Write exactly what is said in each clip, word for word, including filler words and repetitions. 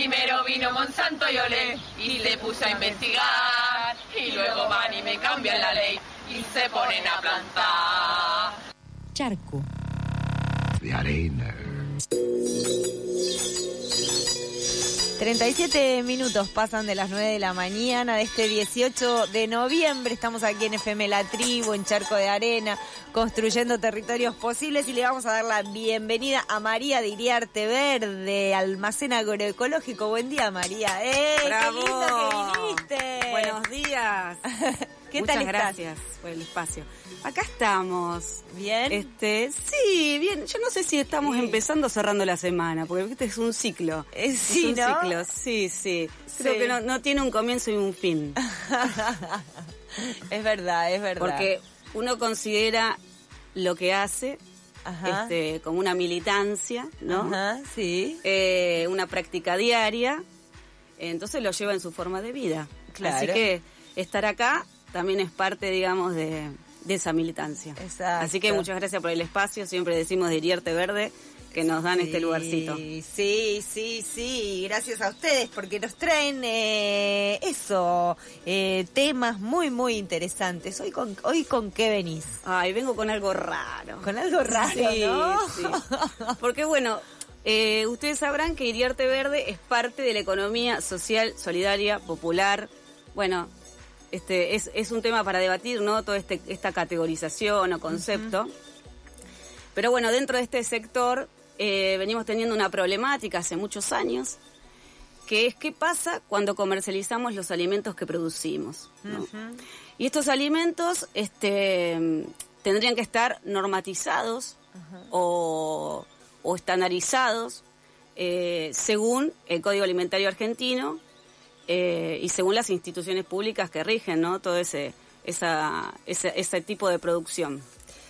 Primero vino Monsanto y olé, y se puso a investigar, y luego van y me cambian la ley, y se ponen a plantar. Charco. De arena. treinta y siete minutos pasan de las nueve de la mañana de este dieciocho de noviembre. Estamos aquí en F M La Tribu, en Charco de Arena, construyendo territorios posibles, y le vamos a dar la bienvenida a María de Iriarte Verde, almacén agroecológico. Buen día, María. ¡Eh! ¡Bravo! ¡Qué lindo que viniste! Buenos días. ¿Qué Muchas tal estás? gracias por el espacio. Acá estamos. ¿Bien? Este, sí, bien. Yo no sé si estamos Sí. empezando o cerrando la semana, porque este es un ciclo. Eh, sí, es un ¿no? ciclo, sí, sí. Creo Sí. que no, no tiene un comienzo y un fin. Es verdad, es verdad. Porque uno considera lo que hace Ajá. este, como una militancia, ¿no? Ajá, sí. Eh, una práctica diaria. Entonces lo lleva en su forma de vida. Claro. Así que estar acá también es parte, digamos, de, de esa militancia. Exacto. Así que muchas gracias por el espacio. Siempre decimos de Iriarte Verde que nos dan Sí, este lugarcito. Sí, sí, sí. Gracias a ustedes porque nos traen eh, eso, eh, temas muy, muy interesantes. Hoy con, hoy con qué venís. Ay, vengo con algo raro. Con algo raro, Sí, ¿no? sí. Porque bueno, eh, ustedes sabrán que Iriarte Verde es parte de la economía social, solidaria, popular. Bueno, este es, es un tema para debatir, ¿no? Toda este, esta categorización o concepto. Uh-huh. Pero bueno, dentro de este sector eh, venimos teniendo una problemática hace muchos años, que es qué pasa cuando comercializamos los alimentos que producimos, ¿no? Uh-huh. Y estos alimentos este, tendrían que estar normatizados uh-huh. o, o estandarizados eh, según el Código Alimentario Argentino eh, y según las instituciones públicas que rigen, ¿no? Todo ese, esa, ese, ese tipo de producción.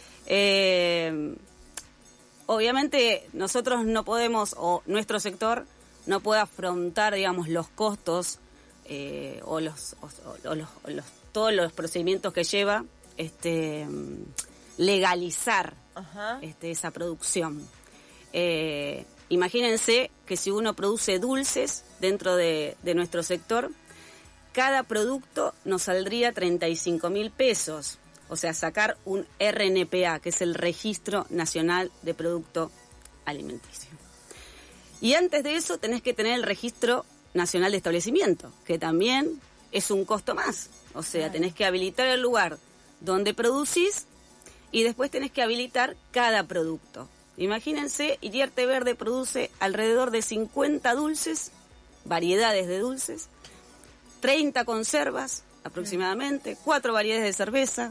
Eh, obviamente nosotros no podemos, o nuestro sector no puede afrontar, digamos, los costos eh, o, los, o, o, los, o los todos los procedimientos que lleva este legalizar uh-huh. este, esa producción. Eh, imagínense que si uno produce dulces dentro de, de nuestro sector, cada producto nos saldría treinta y cinco mil pesos. O sea, sacar un R N P A, que es el Registro Nacional de Producto Alimenticio. Y antes de eso tenés que tener el Registro Nacional de Establecimiento, que también es un costo más. O sea, tenés que habilitar el lugar donde producís y después tenés que habilitar cada producto. Imagínense, Iriarte Verde produce alrededor de cincuenta dulces, variedades de dulces, treinta conservas aproximadamente, cuatro variedades de cerveza,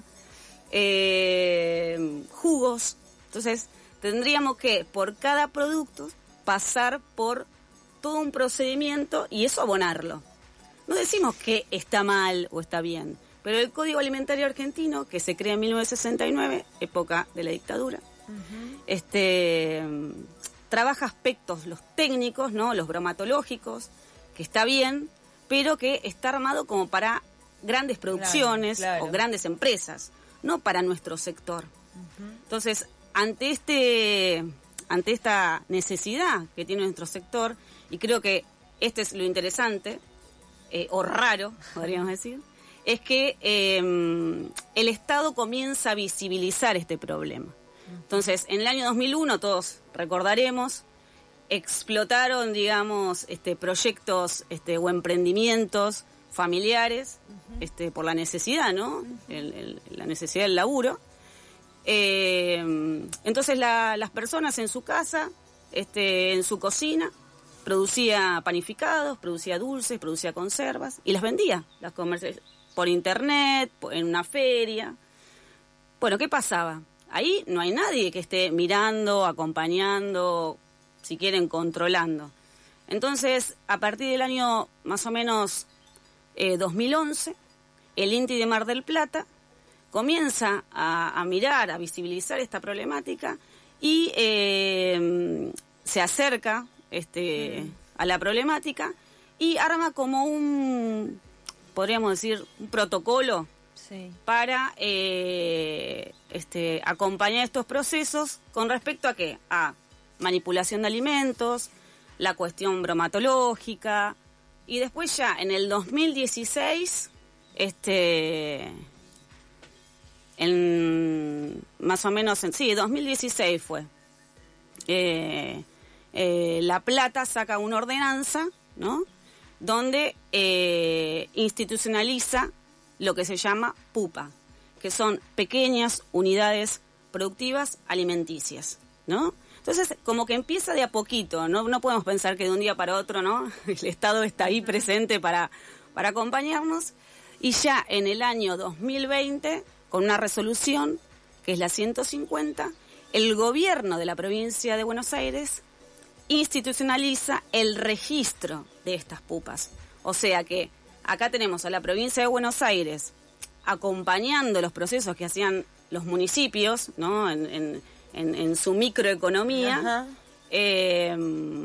eh, jugos. Entonces, tendríamos que, por cada producto, pasar por todo un procedimiento y eso abonarlo. No decimos que está mal o está bien, pero el Código Alimentario Argentino, que se crea en mil novecientos sesenta y nueve, época de la dictadura, uh-huh. este, trabaja aspectos, los técnicos, ¿no? Los bromatológicos, que está bien, pero que está armado como para grandes producciones claro, claro. o grandes empresas, no para nuestro sector. Uh-huh. Entonces, ante este, ante esta necesidad que tiene nuestro sector, y creo que este es lo interesante, Eh, o raro, podríamos decir, es que eh, el Estado comienza a visibilizar este problema. Entonces, en el año dos mil uno, todos recordaremos, explotaron, digamos, este, proyectos este, o emprendimientos familiares uh-huh. este, por la necesidad, ¿no? Uh-huh. el, el, la necesidad del laburo. Eh, entonces, la, las personas en su casa, este, en su cocina, producía panificados, producía dulces, producía conservas y las vendía, las comerciales por internet, en una feria. Bueno, ¿qué pasaba? Ahí no hay nadie que esté mirando, acompañando, si quieren, controlando. Entonces, a partir del año más o menos eh, dos mil once, el INTI de Mar del Plata comienza a, a mirar, a visibilizar esta problemática y eh, se acerca Este, mm. a la problemática y arma como un, podríamos decir, un protocolo sí. para eh, este, acompañar estos procesos con respecto a qué, a manipulación de alimentos, la cuestión bromatológica, y después ya en el dos mil dieciséis, este, en, más o menos, en, sí, dos mil dieciséis fue, eh, eh, La Plata saca una ordenanza, ¿no?, donde eh, institucionaliza lo que se llama PUPA, que son pequeñas unidades productivas alimenticias, ¿no? Entonces, como que empieza de a poquito, no, no podemos pensar que de un día para otro, ¿no?, el Estado está ahí presente para, para acompañarnos, y ya en el año dos mil veinte, con una resolución, que es la ciento cincuenta, el gobierno de la provincia de Buenos Aires institucionaliza el registro de estas pupas. O sea que acá tenemos a la provincia de Buenos Aires acompañando los procesos que hacían los municipios, ¿no?, en, en, en, en su microeconomía, eh,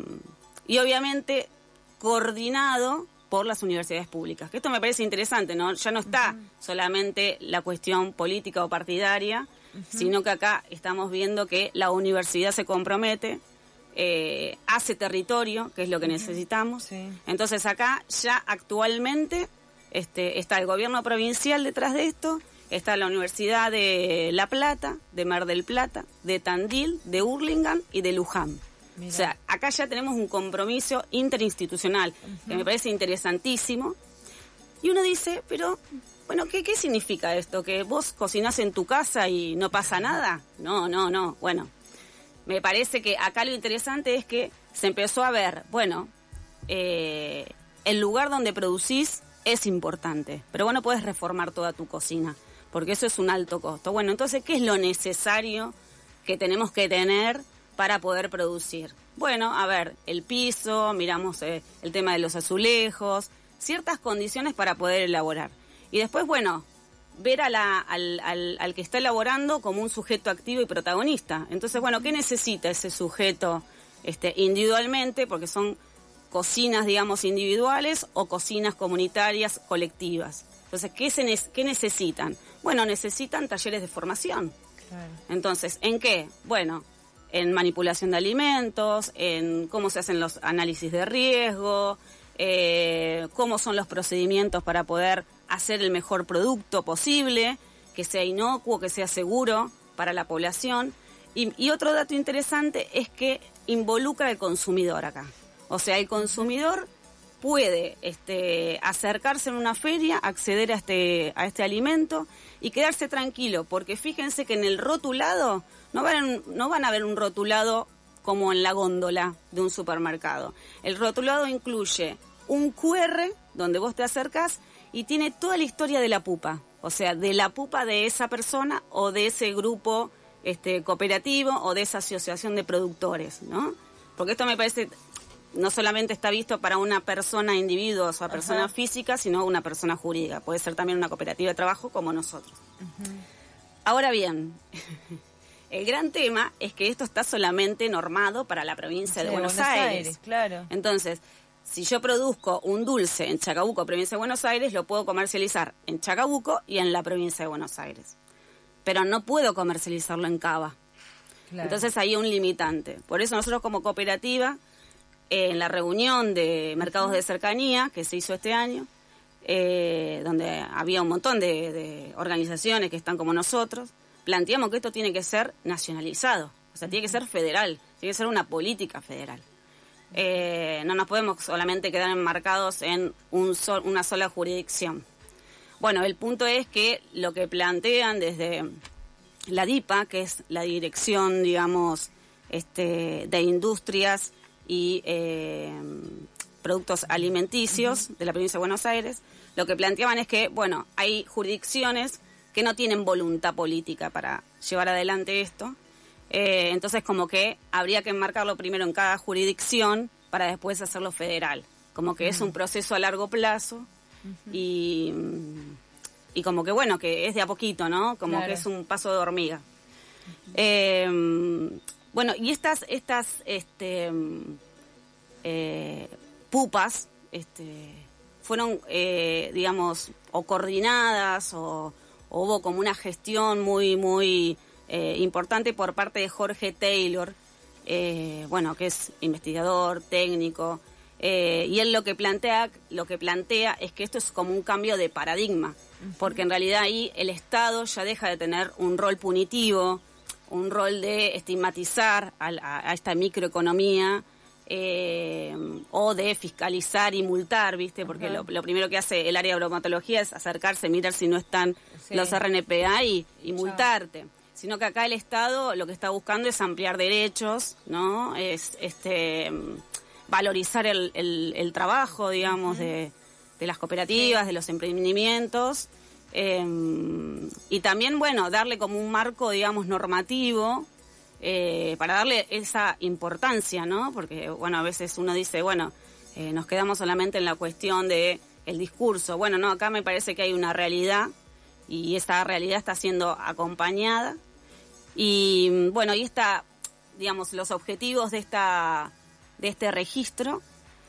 y obviamente coordinado por las universidades públicas. Que esto me parece interesante, ¿no? Ya no está uh-huh. solamente la cuestión política o partidaria, uh-huh. sino que acá estamos viendo que la universidad se compromete, Eh, hace territorio, que es lo que uh-huh. necesitamos. Sí. Entonces acá ya actualmente este, está el gobierno provincial detrás de esto, está la Universidad de La Plata, de Mar del Plata, de Tandil, de Hurlingham y de Luján. Mirá. O sea, acá ya tenemos un compromiso interinstitucional uh-huh. que me parece interesantísimo. Y uno dice, pero, bueno, ¿qué, qué significa esto? ¿Que vos cocinás en tu casa y no pasa nada? No, no, no, bueno. Me parece que acá lo interesante es que se empezó a ver, bueno, eh, el lugar donde producís es importante, pero vos no podés reformar toda tu cocina, porque eso es un alto costo. Bueno, entonces, ¿qué es lo necesario que tenemos que tener para poder producir? Bueno, a ver, el piso, miramos eh, el tema de los azulejos, ciertas condiciones para poder elaborar. Y después, bueno, ver a la, al, al, al que está elaborando como un sujeto activo y protagonista. Entonces, bueno, ¿qué necesita ese sujeto este, individualmente? Porque son cocinas, digamos, individuales o cocinas comunitarias colectivas. Entonces, ¿qué, se ne- qué necesitan? Bueno, necesitan talleres de formación. Claro. Entonces, ¿en qué? Bueno, en manipulación de alimentos, en cómo se hacen los análisis de riesgo, eh, cómo son los procedimientos para poder hacer el mejor producto posible, que sea inocuo, que sea seguro para la población. Y, y otro dato interesante es que involucra al consumidor acá. O sea, el consumidor puede este, acercarse en una feria, acceder a este, a este alimento y quedarse tranquilo, porque fíjense que en el rotulado no van, no van a ver un rotulado como en la góndola de un supermercado. El rotulado incluye un cu erre donde vos te acercás y tiene toda la historia de la pupa, o sea, de la pupa de esa persona o de ese grupo este, cooperativo o de esa asociación de productores, ¿no? Porque esto me parece, no solamente está visto para una persona, individuo, o sea, persona Ajá. física, sino una persona jurídica. Puede ser también una cooperativa de trabajo como nosotros. Uh-huh. Ahora bien, el gran tema es que esto está solamente normado para la provincia sí, de Buenos, Buenos Aires. Aires. Claro. Entonces, si yo produzco un dulce en Chacabuco, provincia de Buenos Aires, lo puedo comercializar en Chacabuco y en la provincia de Buenos Aires. Pero no puedo comercializarlo en Cava. Claro. Entonces hay un limitante. Por eso nosotros como cooperativa, eh, en la reunión de mercados de cercanía que se hizo este año, eh, donde había un montón de, de organizaciones que están como nosotros, planteamos que esto tiene que ser nacionalizado. O sea, tiene que ser federal, tiene que ser una política federal. Eh, no nos podemos solamente quedar enmarcados en un sol, una sola jurisdicción. Bueno, el punto es que lo que plantean desde la DIPA, que es la Dirección, digamos, este, de Industrias y eh, Productos Alimenticios uh-huh. de la provincia de Buenos Aires, lo que planteaban es que, bueno, hay jurisdicciones que no tienen voluntad política para llevar adelante esto. Eh, entonces, como que habría que enmarcarlo primero en cada jurisdicción para después hacerlo federal. Como que uh-huh. es un proceso a largo plazo uh-huh. y, y como que, bueno, que es de a poquito, ¿no? Como claro. que es un paso de hormiga. Uh-huh. Eh, bueno, y estas estas este, eh, pupas este, fueron, eh, digamos, o coordinadas o, o hubo como una gestión muy, muy... Eh, importante por parte de Jorge Taylor, eh, bueno, que es investigador, técnico, eh, y él lo que plantea, lo que plantea es que esto es como un cambio de paradigma, uh-huh. porque en realidad ahí el Estado ya deja de tener un rol punitivo, un rol de estigmatizar a, a, a esta microeconomía, Eh, o de fiscalizar y multar, ¿viste? Porque uh-huh. lo, lo primero que hace el área de bromatología es acercarse, mirar si no están sí. los R N P A y, y multarte. Sino que acá el Estado lo que está buscando es ampliar derechos, ¿no? Es este valorizar el, el, el trabajo, digamos, uh-huh. de, de las cooperativas, sí. de los emprendimientos. Eh, y también, bueno, darle como un marco, digamos, normativo, Eh, para darle esa importancia, ¿no? Porque, bueno, a veces uno dice, bueno, eh, nos quedamos solamente en la cuestión de el discurso. Bueno, no, acá me parece que hay una realidad y esa realidad está siendo acompañada. Y, bueno, y esta, digamos, los objetivos de esta de este registro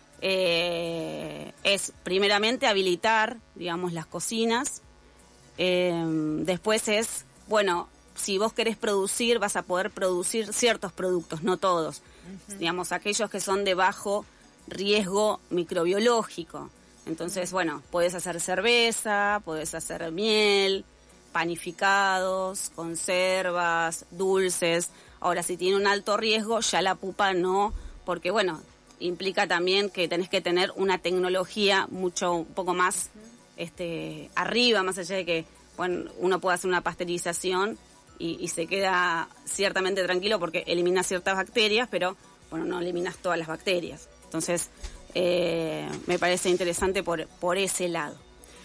eh, es, primeramente, habilitar, digamos, las cocinas. Eh, después es, bueno, si vos querés producir, vas a poder producir ciertos productos, no todos. Uh-huh. Digamos, aquellos que son de bajo riesgo microbiológico. Entonces, uh-huh. bueno, podés hacer cerveza, podés hacer miel, panificados, conservas, dulces. Ahora, si tiene un alto riesgo, ya la pupa no, porque, bueno, implica también que tenés que tener una tecnología mucho, un poco más uh-huh. este, arriba, más allá de que, bueno, uno puede hacer una pasteurización Y, y se queda ciertamente tranquilo porque elimina ciertas bacterias, pero bueno, no eliminas todas las bacterias. Entonces, eh, me parece interesante por, por ese lado.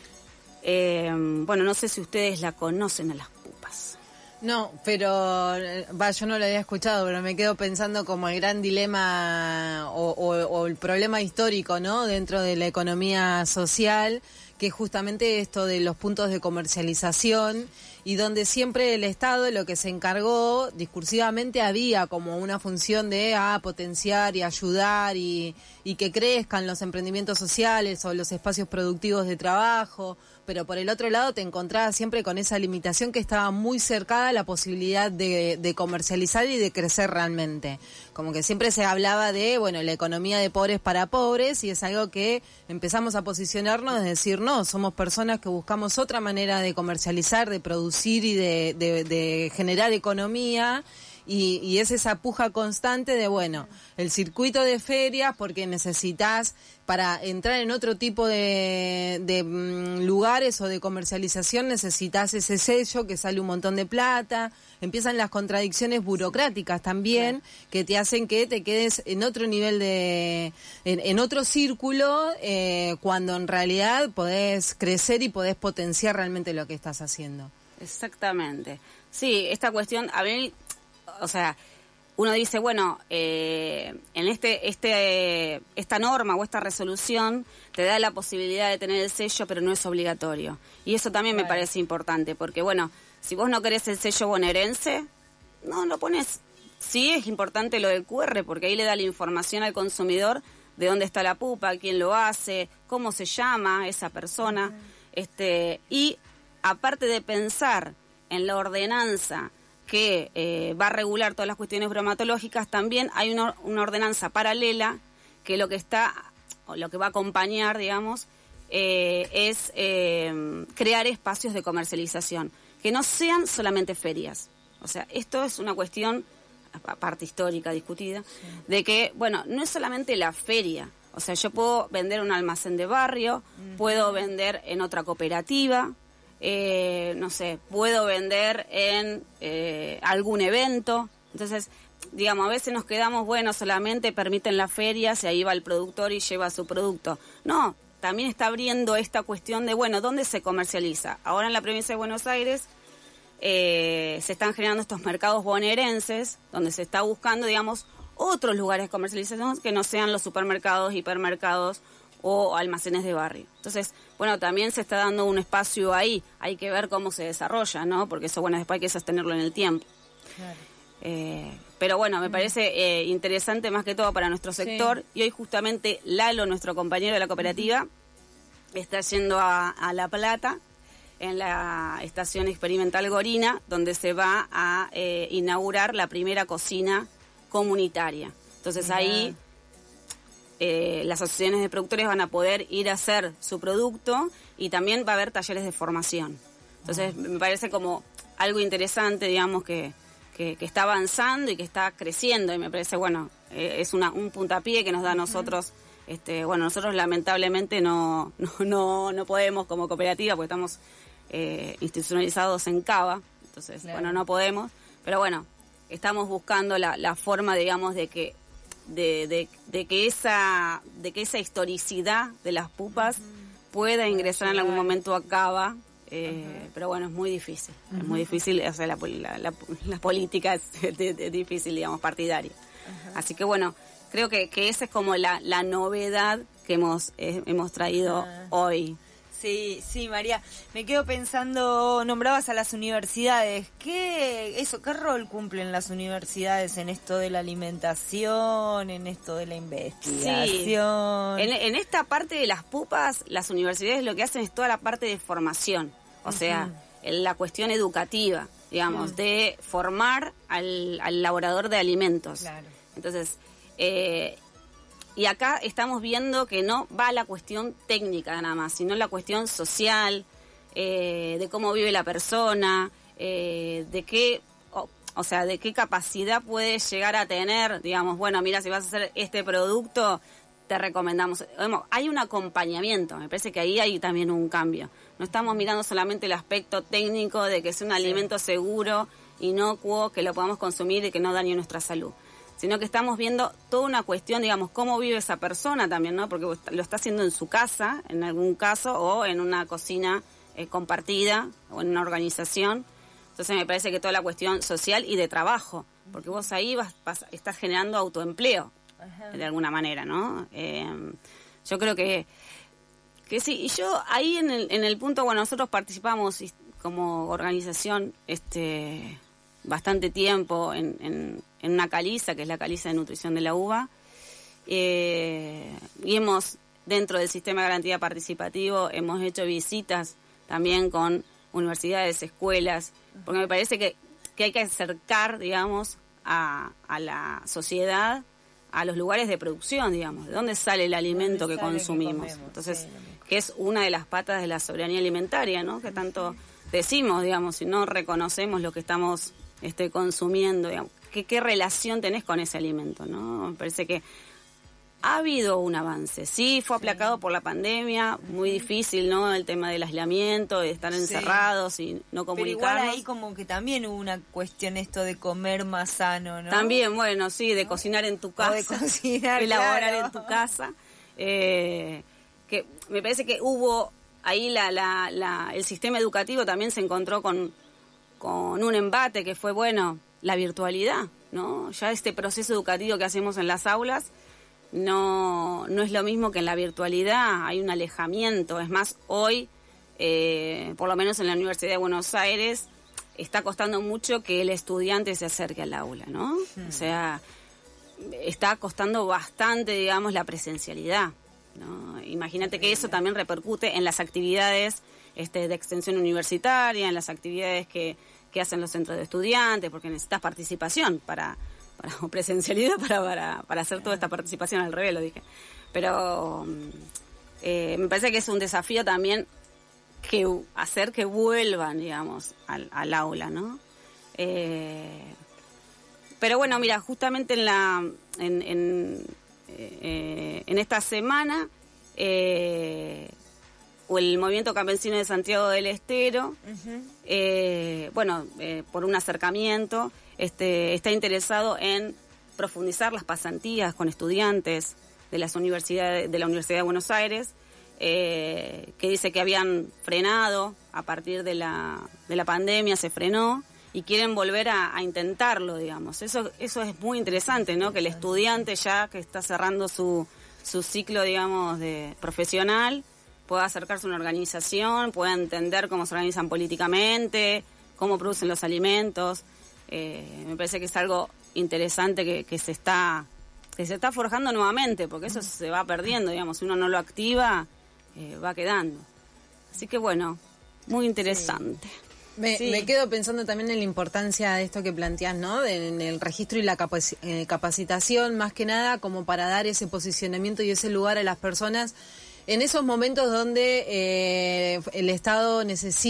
Eh, bueno, no sé si ustedes la conocen a las pupas. No, pero va, yo no lo había escuchado, pero me quedo pensando como el gran dilema o, o, o el problema histórico, ¿no? Dentro de la economía social, que es justamente esto de los puntos de comercialización, y donde siempre el Estado lo que se encargó discursivamente había como una función de ah, potenciar y ayudar y, y que crezcan los emprendimientos sociales o los espacios productivos de trabajo, pero por el otro lado te encontrabas siempre con esa limitación que estaba muy cercada a la posibilidad de, de comercializar y de crecer realmente. Como que siempre se hablaba de, bueno, la economía de pobres para pobres, y es algo que empezamos a posicionarnos, de decir, no, somos personas que buscamos otra manera de comercializar, de producir y de, de, de generar economía. Y, y es esa puja constante de, bueno, el circuito de ferias, porque necesitas, para entrar en otro tipo de, de mm, lugares o de comercialización, necesitas ese sello que sale un montón de plata. Empiezan las contradicciones burocráticas también, claro, que te hacen que te quedes en otro nivel de, en, en otro círculo, eh, cuando en realidad podés crecer y podés potenciar realmente lo que estás haciendo. Exactamente. Sí, esta cuestión, a mí, o sea, uno dice, bueno, eh, en este, este, esta norma o esta resolución te da la posibilidad de tener el sello, pero no es obligatorio. Y eso también me parece importante, porque bueno, si vos no querés el sello bonaerense, no lo pones. Sí es importante lo del Q R, porque ahí le da la información al consumidor de dónde está la pupa, quién lo hace, cómo se llama esa persona. Uh-huh. este y aparte de pensar en la ordenanza que eh, va a regular todas las cuestiones bromatológicas, también hay una, una ordenanza paralela que lo que está, o lo que va a acompañar, digamos, eh, es eh, crear espacios de comercialización, que no sean solamente ferias. O sea, esto es una cuestión, aparte histórica, discutida, sí, de que, bueno, no es solamente la feria. O sea, yo puedo vender un almacén de barrio, uh-huh, puedo vender en otra cooperativa, Eh, no sé, puedo vender en eh, algún evento. Entonces, digamos, a veces nos quedamos, bueno, solamente permiten las ferias y ahí va el productor y lleva su producto. No, también está abriendo esta cuestión de, bueno, ¿dónde se comercializa? Ahora en la provincia de Buenos Aires eh, se están generando estos mercados bonaerenses, donde se está buscando, digamos, otros lugares de comercialización que no sean los supermercados, hipermercados o almacenes de barrio. Entonces, bueno, también se está dando un espacio ahí, hay que ver cómo se desarrolla, ¿no? Porque eso, bueno, después hay que sostenerlo en el tiempo. Claro. Eh, pero bueno, me parece eh, interesante más que todo para nuestro sector, sí, y hoy justamente Lalo, nuestro compañero de la cooperativa, uh-huh, está yendo a, a La Plata, en la estación experimental Gorina, donde se va a eh, inaugurar la primera cocina comunitaria. Entonces ahí eh, las asociaciones de productores van a poder ir a hacer su producto y también va a haber talleres de formación. Entonces me parece como algo interesante, digamos, que, que, que está avanzando y que está creciendo, y me parece, bueno, eh, es una, un puntapié que nos da a nosotros. Este, bueno, nosotros lamentablemente no, no, no, no podemos como cooperativa porque estamos eh, institucionalizados en Cava, entonces, claro, bueno, no podemos, pero bueno, estamos buscando la, la forma, digamos, de que de, de, de que esa de que esa historicidad de las pupas uh-huh. pueda ingresar en algún momento a Cava, eh, uh-huh. pero bueno, es muy difícil, uh-huh. es muy difícil, o sea, la, la, la, la política es, es, es difícil, digamos, partidaria. Uh-huh. Así que bueno, creo que, que esa es como la, la novedad que hemos eh, hemos traído uh-huh. hoy. Sí, sí, María. Me quedo pensando, nombrabas a las universidades. ¿Qué, eso, qué rol cumplen las universidades en esto de la alimentación, en esto de la investigación? Sí. En, en esta parte de las pupas, las universidades lo que hacen es toda la parte de formación. O uh-huh. sea, la cuestión educativa, digamos, uh-huh. de formar al, al elaborador de alimentos. Claro. Entonces, eh, y acá estamos viendo que no va la cuestión técnica nada más, sino la cuestión social, eh, de cómo vive la persona, eh, de qué, o, o sea, de qué capacidad puede llegar a tener, digamos, bueno, mira, si vas a hacer este producto, te recomendamos. Hay un acompañamiento, me parece que ahí hay también un cambio. No estamos mirando solamente el aspecto técnico de que es un alimento seguro, inocuo, que lo podamos consumir y que no dañe nuestra salud, sino que estamos viendo toda una cuestión, digamos, cómo vive esa persona también, ¿no? Porque lo está haciendo en su casa, en algún caso, o en una cocina eh, compartida, o en una organización. Entonces me parece que toda la cuestión social y de trabajo, porque vos ahí vas, vas estás generando autoempleo, ajá, de alguna manera, ¿no? Eh, yo creo que, que sí. Y yo ahí en el, en el punto, bueno, nosotros participamos como organización este bastante tiempo en, en, en una caliza, que es la caliza de nutrición de la uva, eh, y hemos, dentro del sistema de garantía participativo, hemos hecho visitas también con universidades, escuelas, porque me parece que, que hay que acercar, digamos, a, a la sociedad, a los lugares de producción, digamos, de dónde sale el alimento que consumimos. Que comemos, Entonces, sí, que es una de las patas de la soberanía alimentaria, ¿no? Que tanto decimos, digamos, si no reconocemos lo que estamos este, consumiendo, digamos, ¿qué, qué relación tenés con ese alimento, ¿no? Me parece que ha habido un avance. Sí, fue aplacado sí. por la pandemia, muy difícil, ¿no? El tema del aislamiento, de estar encerrados sí. y no comunicarnos. Pero igual ahí como que también hubo una cuestión esto de comer más sano, ¿no? También, bueno, sí, de ¿no? cocinar en tu casa. O de cocinar, elaborar claro. en tu casa. Eh, que me parece que hubo ahí la, la, la, el sistema educativo también se encontró con, con un embate que fue, bueno, la virtualidad, ¿no? Ya este proceso educativo que hacemos en las aulas no, no es lo mismo que en la virtualidad, hay un alejamiento. Es más, hoy, eh, por lo menos en la Universidad de Buenos Aires, está costando mucho que el estudiante se acerque al aula, ¿no? Hmm. O sea, está costando bastante, digamos, la presencialidad, ¿no? Imagínate que eso también repercute en las actividades este, de extensión universitaria, en las actividades que, que hacen los centros de estudiantes, porque necesitas participación para... para o presencialidad para, para, para hacer toda esta participación, al revés lo dije. Pero eh, me parece que es un desafío también que hacer que vuelvan, digamos, al, al aula, ¿no? Eh, pero bueno, mira, justamente en la en, en, eh, en esta semana eh, o el Movimiento Campesino de Santiago del Estero, uh-huh. eh, bueno, eh, por un acercamiento, este, está interesado en profundizar las pasantías con estudiantes de las universidades, de la Universidad de Buenos Aires, eh, que dice que habían frenado a partir de la, de la pandemia, se frenó, y quieren volver a, a intentarlo, digamos. Eso, eso es muy interesante, ¿no? Que el estudiante ya que está cerrando su, su ciclo, digamos, de profesional, pueda acercarse a una organización, pueda entender cómo se organizan políticamente, cómo producen los alimentos. Eh, me parece que es algo interesante que, que se está que se está forjando nuevamente, porque eso se va perdiendo, digamos, si uno no lo activa, eh, va quedando. Así que bueno, muy interesante. Sí. Me, Sí. me quedo pensando también en la importancia de esto que planteás, ¿no? De- en el registro y la capaci- eh, capacitación, más que nada como para dar ese posicionamiento y ese lugar a las personas en esos momentos donde eh, el Estado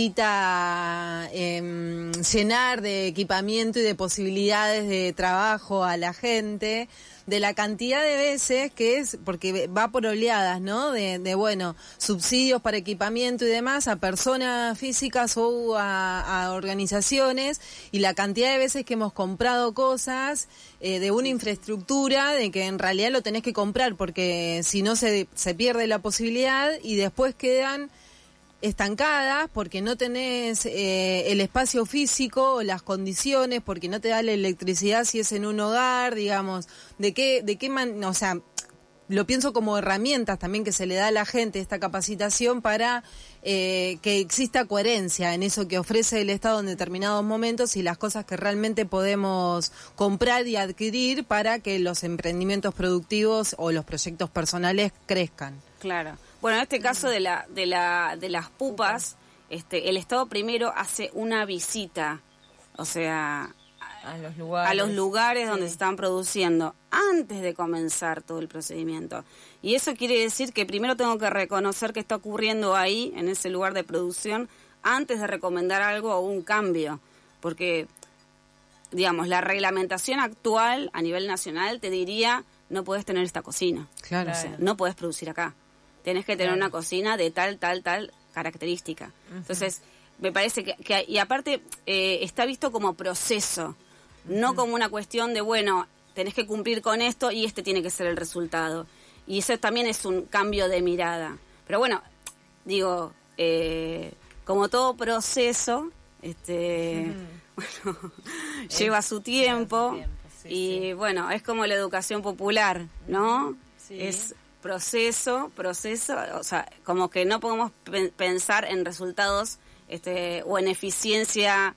necesita eh, llenar de equipamiento y de posibilidades de trabajo a la gente, de la cantidad de veces que es, porque va por oleadas, ¿no? De, de bueno, subsidios para equipamiento y demás a personas físicas o a, a organizaciones, y la cantidad de veces que hemos comprado cosas eh, de una infraestructura de que en realidad lo tenés que comprar porque si no se, se pierde la posibilidad y después quedan estancadas porque no tenés eh, el espacio físico o las condiciones, porque no te da la electricidad si es en un hogar, digamos, de qué, de qué man, o sea, lo pienso como herramientas también que se le da a la gente esta capacitación para eh, que exista coherencia en eso que ofrece el Estado en determinados momentos y las cosas que realmente podemos comprar y adquirir para que los emprendimientos productivos o los proyectos personales crezcan. Claro. Bueno, en este caso de la de la de las pupas, este el Estado primero hace una visita, o sea, A los lugares. a los lugares Sí. donde se están produciendo antes de comenzar todo el procedimiento. Y eso quiere decir que primero tengo que reconocer qué está ocurriendo ahí, en ese lugar de producción, antes de recomendar algo o un cambio. Porque, digamos, la reglamentación actual a nivel nacional te diría, no puedes tener esta cocina. Claro. O sea, no puedes producir acá. Tenés que tener Claro. una cocina de tal, tal, tal característica. Entonces, me parece que, que y aparte, eh, está visto como proceso, no como una cuestión de, bueno, tenés que cumplir con esto y este tiene que ser el resultado. Y eso también es un cambio de mirada. Pero bueno, digo, eh, como todo proceso, este, bueno, lleva su tiempo. tiempo, sí, y sí. bueno, es como la educación popular, ¿no? Sí. Es proceso, proceso, o sea, como que no podemos pe- pensar en resultados este, o en eficiencia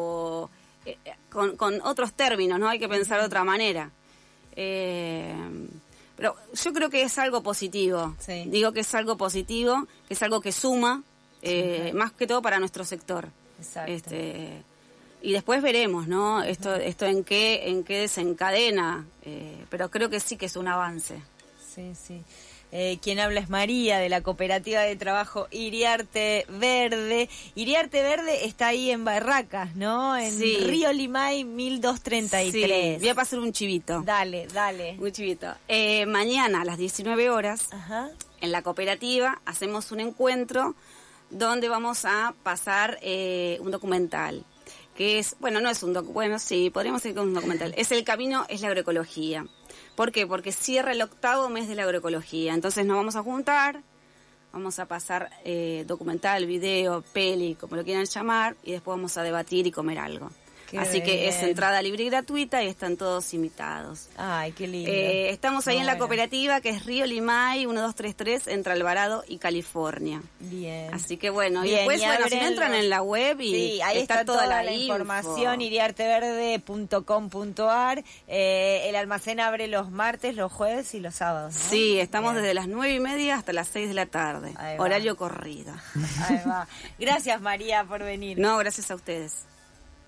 o eh, con, con otros términos, ¿no? Hay que pensar de otra manera. Eh, pero yo creo que es algo positivo. Sí. Digo que es algo positivo, que es algo que suma, eh, más que todo para nuestro sector. Exacto. Este, y después veremos, ¿no? Esto, esto en qué, en qué desencadena, eh, pero creo que sí que es un avance. Sí, sí. Eh, quien habla es María, de la Cooperativa de Trabajo Iriarte Verde. Iriarte Verde está ahí en Barracas, ¿no? En Sí. Río Limay mil doscientos treinta y tres. Sí, voy a pasar un chivito. Dale, dale. Un chivito. Eh, mañana a las diecinueve horas, Ajá. en la cooperativa, hacemos un encuentro donde vamos a pasar eh, un documental. Que es, bueno, no es un documental, bueno, sí, podríamos decir que es un documental. Es El Camino, es la agroecología. ¿Por qué? Porque cierra el octavo mes de la agroecología. Entonces nos vamos a juntar, vamos a pasar eh, documental, video, peli, como lo quieran llamar, y después vamos a debatir y comer algo. Qué Así que bien. es entrada libre y gratuita y están todos invitados. Ay, qué lindo. Eh, estamos ahí Muy en la bueno. cooperativa que es Río Limay uno dos tres tres entre Alvarado y California. Bien. Así que bueno, y Bien, después y bueno, si no abren entran los- en la web y Sí, ahí está, toda, la, la info. información, iriarteverde punto com punto ar. Eh, el almacén abre los martes, los jueves y los sábados, ¿no? Sí, estamos Bien. desde las nueve y media hasta las seis de la tarde. Ahí va. Horario corrido. Ahí va. Gracias, María, por venir. No, gracias a ustedes.